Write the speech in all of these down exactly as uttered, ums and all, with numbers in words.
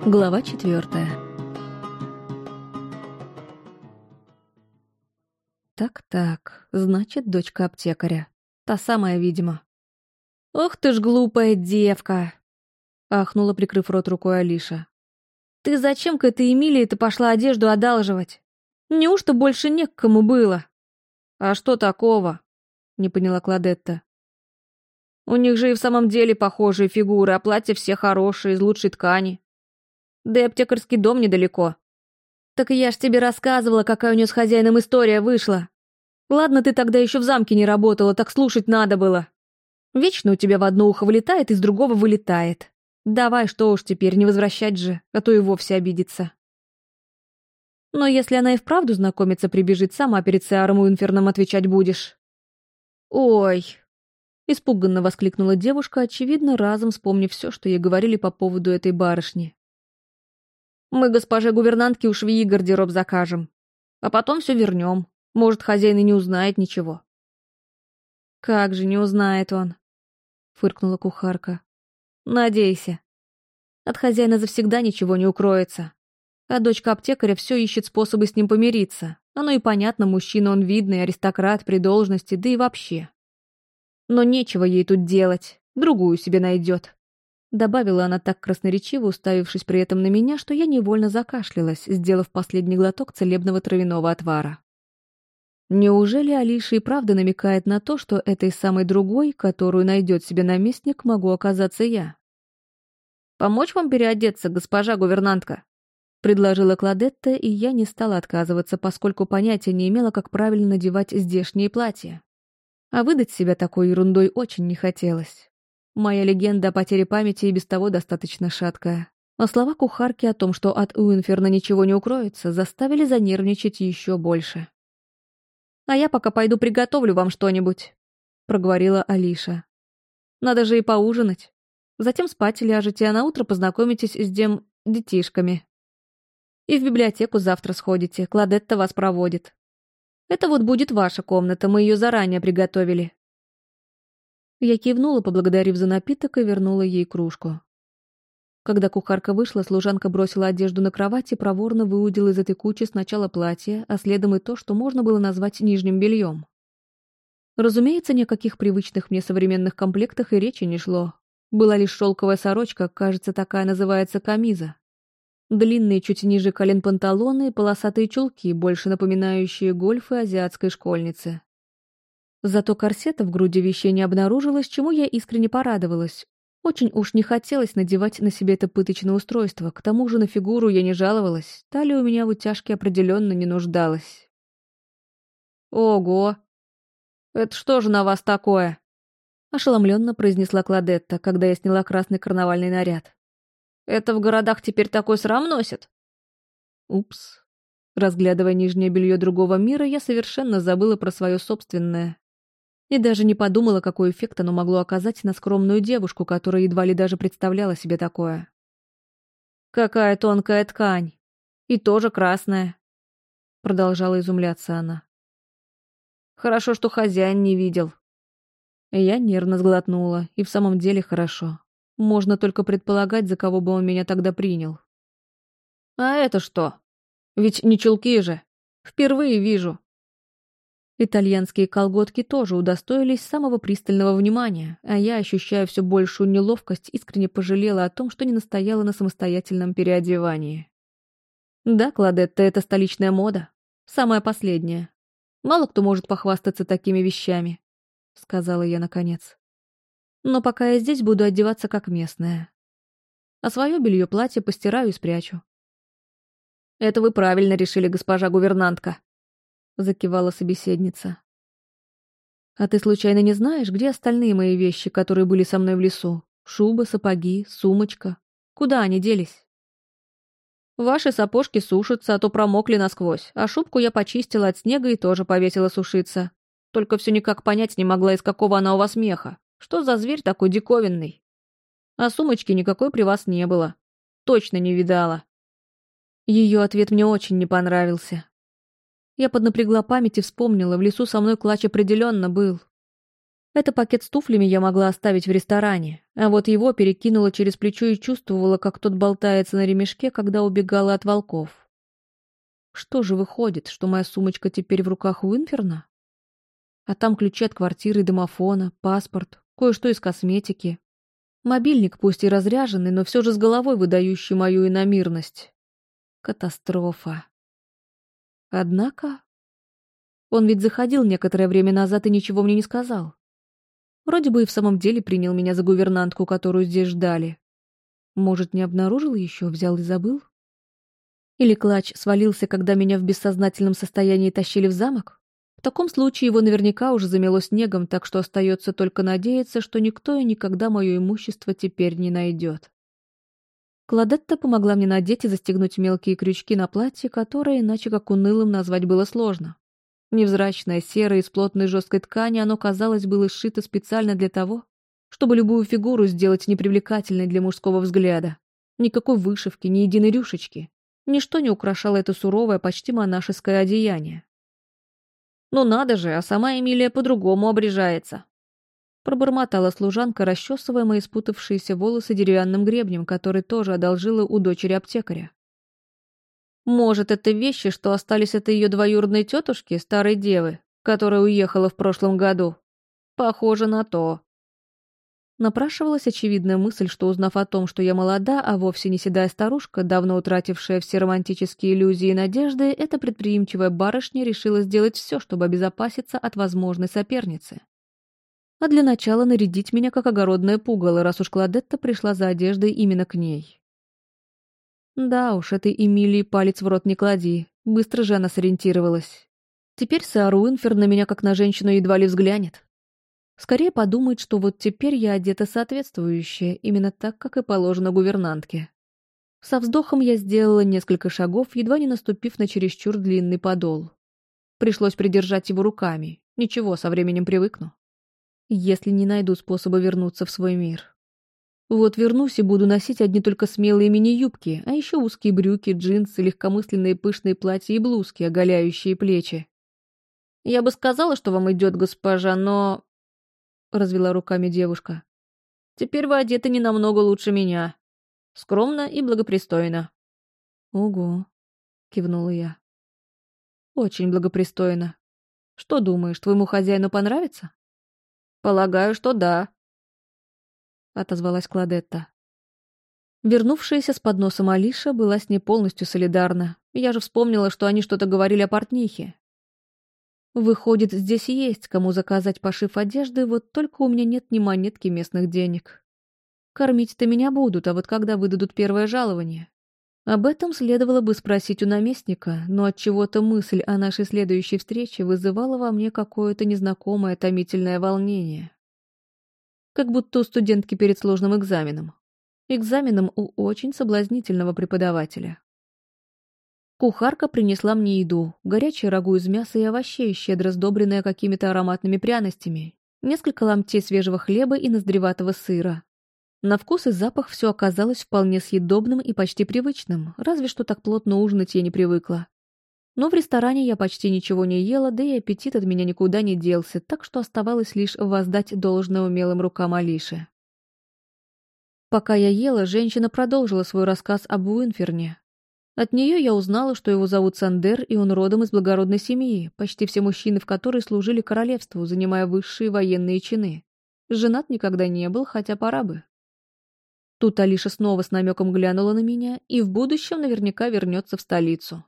Глава четвертая. Так-так, значит, дочка аптекаря. Та самая, видимо. «Ох ты ж глупая девка!» — ахнула, прикрыв рот рукой Алиша. «Ты зачем к этой Эмилии-то пошла одежду одалживать? Неужто больше не к кому было?» «А что такого?» — не поняла Кладетта. «У них же и в самом деле похожие фигуры, а платья все хорошие, из лучшей ткани. Да и аптекарский дом недалеко». «Так я ж тебе рассказывала, какая у нее с хозяином история вышла. Ладно, ты тогда еще в замке не работала, так слушать надо было. Вечно у тебя в одно ухо вылетает, из другого вылетает. Давай, что уж теперь, не возвращать же, а то и вовсе обидится». «Но если она и вправду знакомиться прибежит, сама перед Сеаром Уинферном отвечать будешь». «Ой!» — испуганно воскликнула девушка, очевидно, разом вспомнив все, что ей говорили по поводу этой барышни. «Мы госпоже гувернантке у швеи гардероб закажем, а потом все вернем. Может, хозяин и не узнает ничего». «Как же не узнает он?» — фыркнула кухарка. «Надейся. От хозяина завсегда ничего не укроется. А дочка аптекаря все ищет способы с ним помириться. Оно и понятно, мужчина он видный, аристократ при должности, да и вообще. Но нечего ей тут делать, другую себе найдет». Добавила она так красноречиво, уставившись при этом на меня, что я невольно закашлялась, сделав последний глоток целебного травяного отвара. Неужели Алиша и правда намекает на то, что этой самой другой, которую найдет себе наместник, могу оказаться я? «Помочь вам переодеться, госпожа гувернантка?» — предложила Кладетта, и я не стала отказываться, поскольку понятия не имела, как правильно надевать здешние платья. А выдать себя такой ерундой очень не хотелось. Моя легенда о потере памяти и без того достаточно шаткая. А слова кухарки о том, что от Уинферна ничего не укроется, заставили занервничать еще больше. «А я пока пойду приготовлю вам что-нибудь», — проговорила Алиша. «Надо же и поужинать. Затем спать ляжете, а наутро познакомитесь с дем... детишками. И в библиотеку завтра сходите, Кладетта вас проводит. Это вот будет ваша комната, мы ее заранее приготовили». Я кивнула, поблагодарив за напиток, и вернула ей кружку. Когда кухарка вышла, служанка бросила одежду на кровать и проворно выудила из этой кучи сначала платье, а следом и то, что можно было назвать нижним бельем. Разумеется, ни о каких привычных мне современных комплектах и речи не шло. Была лишь шелковая сорочка, кажется, такая называется камиза. Длинные чуть ниже колен панталоны и полосатые чулки, больше напоминающие гольфы азиатской школьницы. Зато корсета в груди вещей не обнаружилось, чему я искренне порадовалась. Очень уж не хотелось надевать на себе это пыточное устройство, к тому же на фигуру я не жаловалась, талия у меня в утяжке определенно не нуждалась. «Ого! Это что же на вас такое?» — ошеломленно произнесла Кладетта, когда я сняла красный карнавальный наряд. «Это в городах теперь такой срам носят?» Упс. Разглядывая нижнее белье другого мира, я совершенно забыла про свое собственное. И даже не подумала, какой эффект оно могло оказать на скромную девушку, которая едва ли даже представляла себе такое. «Какая тонкая ткань! И тоже красная!» — продолжала изумляться она. «Хорошо, что хозяин не видел». Я нервно сглотнула, и в самом деле хорошо. Можно только предполагать, за кого бы он меня тогда принял. «А это что? Ведь не чулки же! Впервые вижу!» Итальянские колготки тоже удостоились самого пристального внимания, а я, ощущая все большую неловкость, искренне пожалела о том, что не настояла на самостоятельном переодевании. «Да, Кладетта, это столичная мода. Самая последняя. Мало кто может похвастаться такими вещами», — сказала я наконец. «Но пока я здесь, буду одеваться как местная. А свое белье-платье постираю и спрячу». «Это вы правильно решили, госпожа гувернантка», — закивала собеседница. «А ты случайно не знаешь, где остальные мои вещи, которые были со мной в лесу? Шуба, сапоги, сумочка. Куда они делись?» «Ваши сапожки сушатся, а то промокли насквозь, а шубку я почистила от снега и тоже повесила сушиться. Только все никак понять не могла, из какого она у вас меха. Что за зверь такой диковинный? А сумочки никакой при вас не было. Точно не видала». Ее ответ мне очень не понравился. Я поднапрягла память и вспомнила, в лесу со мной клатч определенно был. Это пакет с туфлями я могла оставить в ресторане, а вот его перекинула через плечо и чувствовала, как тот болтается на ремешке, когда убегала от волков. Что же выходит, что моя сумочка теперь в руках Уинферна? А там ключи от квартиры и домофона, паспорт, кое-что из косметики. Мобильник, пусть и разряженный, но все же с головой выдающий мою иномирность. Катастрофа. Однако... Он ведь заходил некоторое время назад и ничего мне не сказал. Вроде бы и в самом деле принял меня за гувернантку, которую здесь ждали. Может, не обнаружил еще, взял и забыл? Или клатч свалился, когда меня в бессознательном состоянии тащили в замок? В таком случае его наверняка уже замело снегом, так что остается только надеяться, что никто и никогда мое имущество теперь не найдет. Кладетта помогла мне надеть и застегнуть мелкие крючки на платье, которое иначе как унылым назвать было сложно. Невзрачное, серое, из плотной жесткой ткани, оно, казалось, было сшито специально для того, чтобы любую фигуру сделать непривлекательной для мужского взгляда. Никакой вышивки, ни единой рюшечки. Ничто не украшало это суровое, почти монашеское одеяние. «Ну надо же, а сама Эмилия по-другому обрежается», — пробормотала служанка, расчесывая мои спутавшиеся волосы деревянным гребнем, который тоже одолжила у дочери аптекаря. «Может, это вещи, что остались от ее двоюродной тетушки, старой девы, которая уехала в прошлом году? Похоже на то». Напрашивалась очевидная мысль, что, узнав о том, что я молода, а вовсе не седая старушка, давно утратившая все романтические иллюзии и надежды, эта предприимчивая барышня решила сделать все, чтобы обезопаситься от возможной соперницы. А для начала нарядить меня как огородное пугало, раз уж Кладетта пришла за одеждой именно к ней. Да уж, этой Эмилии палец в рот не клади, быстро же она сориентировалась. Теперь сэр Уинфер на меня как на женщину едва ли взглянет. Скорее подумает, что вот теперь я одета соответствующе, именно так, как и положено гувернантке. Со вздохом я сделала несколько шагов, едва не наступив на чересчур длинный подол. Пришлось придержать его руками. Ничего, со временем привыкну. Если не найду способа вернуться в свой мир. Вот вернусь и буду носить одни только смелые мини-юбки, а еще узкие брюки, джинсы, легкомысленные пышные платья и блузки, оголяющие плечи. «Я бы сказала, что вам идет, госпожа, но...» — развела руками девушка. «Теперь вы одеты не намного лучше меня. Скромно и благопристойно». «Ого», — кивнула я. «Очень благопристойно. Что думаешь, твоему хозяину понравится?» «Полагаю, что да», — отозвалась Кладетта. Вернувшаяся с подносом Алиша была с ней полностью солидарна. Я же вспомнила, что они что-то говорили о портнихе. Выходит, здесь есть кому заказать пошив одежды, вот только у меня нет ни монетки местных денег. Кормить-то меня будут, а вот когда выдадут первое жалование? Об этом следовало бы спросить у наместника, но отчего-то мысль о нашей следующей встрече вызывала во мне какое-то незнакомое томительное волнение. Как будто у студентки перед сложным экзаменом. Экзаменом у очень соблазнительного преподавателя. Кухарка принесла мне еду, горячее рагу из мяса и овощей, щедро сдобренное какими-то ароматными пряностями, несколько ломтей свежего хлеба и ноздреватого сыра. На вкус и запах все оказалось вполне съедобным и почти привычным, разве что так плотно ужинать я не привыкла. Но в ресторане я почти ничего не ела, да и аппетит от меня никуда не делся, так что оставалось лишь воздать должное умелым рукам Алиши. Пока я ела, женщина продолжила свой рассказ об Уинферне. От нее я узнала, что его зовут Сандер, и он родом из благородной семьи, почти все мужчины в которой служили королевству, занимая высшие военные чины. Женат никогда не был, хотя пора бы. Тут Алиша снова с намеком глянула на меня и в будущем наверняка вернется в столицу.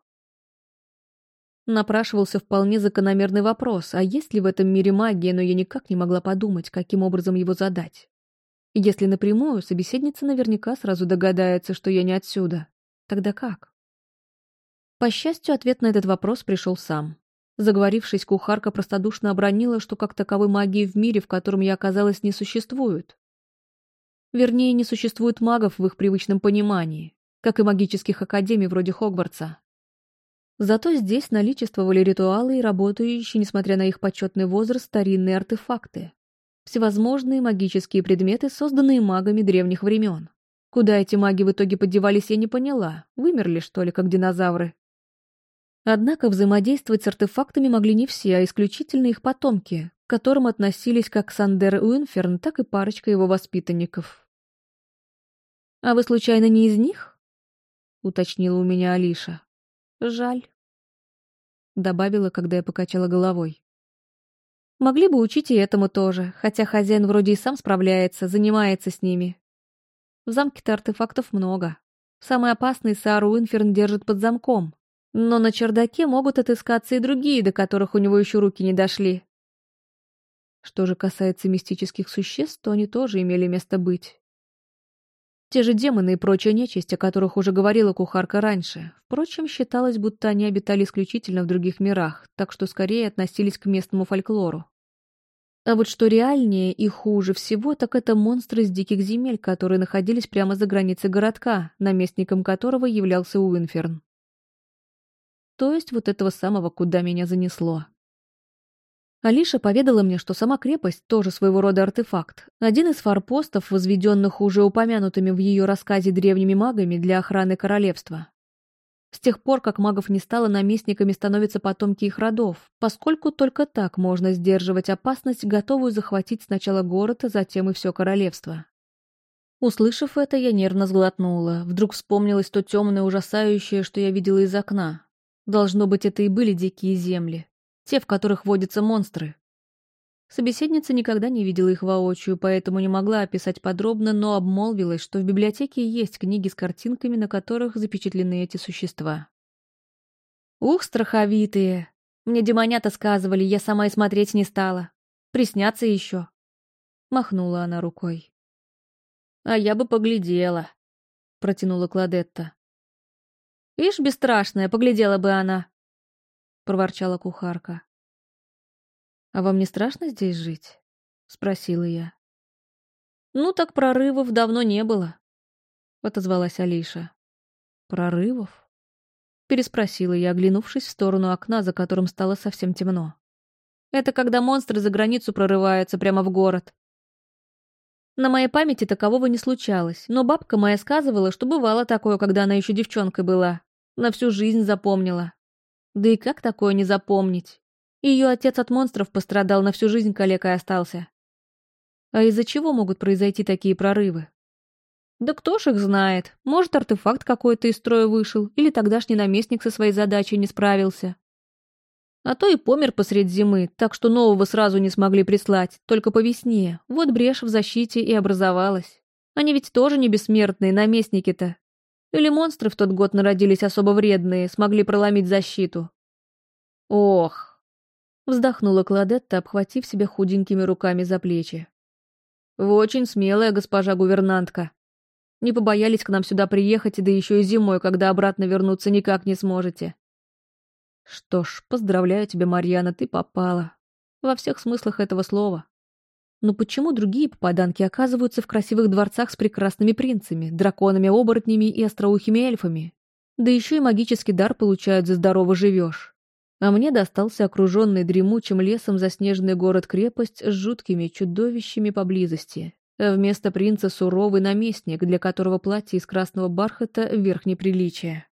Напрашивался вполне закономерный вопрос, а есть ли в этом мире магия, но я никак не могла подумать, каким образом его задать. Если напрямую, собеседница наверняка сразу догадается, что я не отсюда. Тогда как? По счастью, ответ на этот вопрос пришел сам. Заговорившись, кухарка простодушно обронила, что как таковой магии в мире, в котором я оказалась, не существует. Вернее, не существует магов в их привычном понимании, как и магических академий вроде Хогвартса. Зато здесь наличествовали ритуалы и работающие, несмотря на их почетный возраст, старинные артефакты. Всевозможные магические предметы, созданные магами древних времен. Куда эти маги в итоге подевались, я не поняла. Вымерли, что ли, как динозавры? Однако взаимодействовать с артефактами могли не все, а исключительно их потомки, к которым относились как Сандер Уинферн, так и парочка его воспитанников. «А вы случайно не из них?» — уточнила у меня Алиша. «Жаль», — добавила, когда я покачала головой. «Могли бы учить и этому тоже, хотя хозяин вроде и сам справляется, занимается с ними. В замке-то артефактов много. Самый опасный Саару Уинферн держит под замком. Но на чердаке могут отыскаться и другие, до которых у него еще руки не дошли. Что же касается мистических существ, то они тоже имели место быть. Те же демоны и прочая нечисть, о которых уже говорила кухарка раньше. Впрочем, считалось, будто они обитали исключительно в других мирах, так что скорее относились к местному фольклору. А вот что реальнее и хуже всего, так это монстры из диких земель, которые находились прямо за границей городка, наместником которого являлся Уинферн. То есть вот этого самого, куда меня занесло. Алиша поведала мне, что сама крепость тоже своего рода артефакт. Один из форпостов, возведенных уже упомянутыми в ее рассказе древними магами для охраны королевства. С тех пор, как магов не стало, наместниками становятся потомки их родов, поскольку только так можно сдерживать опасность, готовую захватить сначала город, а затем и все королевство. Услышав это, я нервно сглотнула. Вдруг вспомнилось то темное ужасающее, что я видела из окна. Должно быть, это и были дикие земли. Те, в которых водятся монстры. Собеседница никогда не видела их воочию, поэтому не могла описать подробно, но обмолвилась, что в библиотеке есть книги с картинками, на которых запечатлены эти существа. «Ух, страховитые! Мне демонята сказывали, я сама и смотреть не стала. Приснятся еще!» Махнула она рукой. «А я бы поглядела», — протянула Кладетта. «Ишь, бесстрашная, поглядела бы она», — проворчала кухарка. «А вам не страшно здесь жить?» — спросила я. «Ну, так прорывов давно не было», — отозвалась Алиша. «Прорывов?» — переспросила я, оглянувшись в сторону окна, за которым стало совсем темно. «Это когда монстры за границу прорываются прямо в город. На моей памяти такового не случалось, но бабка моя сказывала, что бывало такое, когда она еще девчонкой была. На всю жизнь запомнила. Да и как такое не запомнить? Ее отец от монстров пострадал, на всю жизнь калекой остался. А из-за чего могут произойти такие прорывы? Да кто ж их знает? Может, артефакт какой-то из строя вышел, или тогдашний наместник со своей задачей не справился. А то и помер посред зимы, так что нового сразу не смогли прислать, только по весне. Вот брешь в защите и образовалась. Они ведь тоже не бессмертные, наместники-то. Или монстры в тот год народились особо вредные, смогли проломить защиту. Ох! Вздохнула Кладетта, обхватив себя худенькими руками за плечи. Вы очень смелая, госпожа гувернантка. Не побоялись к нам сюда приехать, да еще и зимой, когда обратно вернуться никак не сможете. Что ж, поздравляю тебя, Марьяна, ты попала. Во всех смыслах этого слова. Но почему другие попаданки оказываются в красивых дворцах с прекрасными принцами, драконами-оборотнями и остроухими эльфами? Да еще и магический дар получают за здорово живешь. А мне достался окруженный дремучим лесом заснеженный город-крепость с жуткими чудовищами поблизости. А вместо принца суровый наместник, для которого платье из красного бархата — верх неприличия.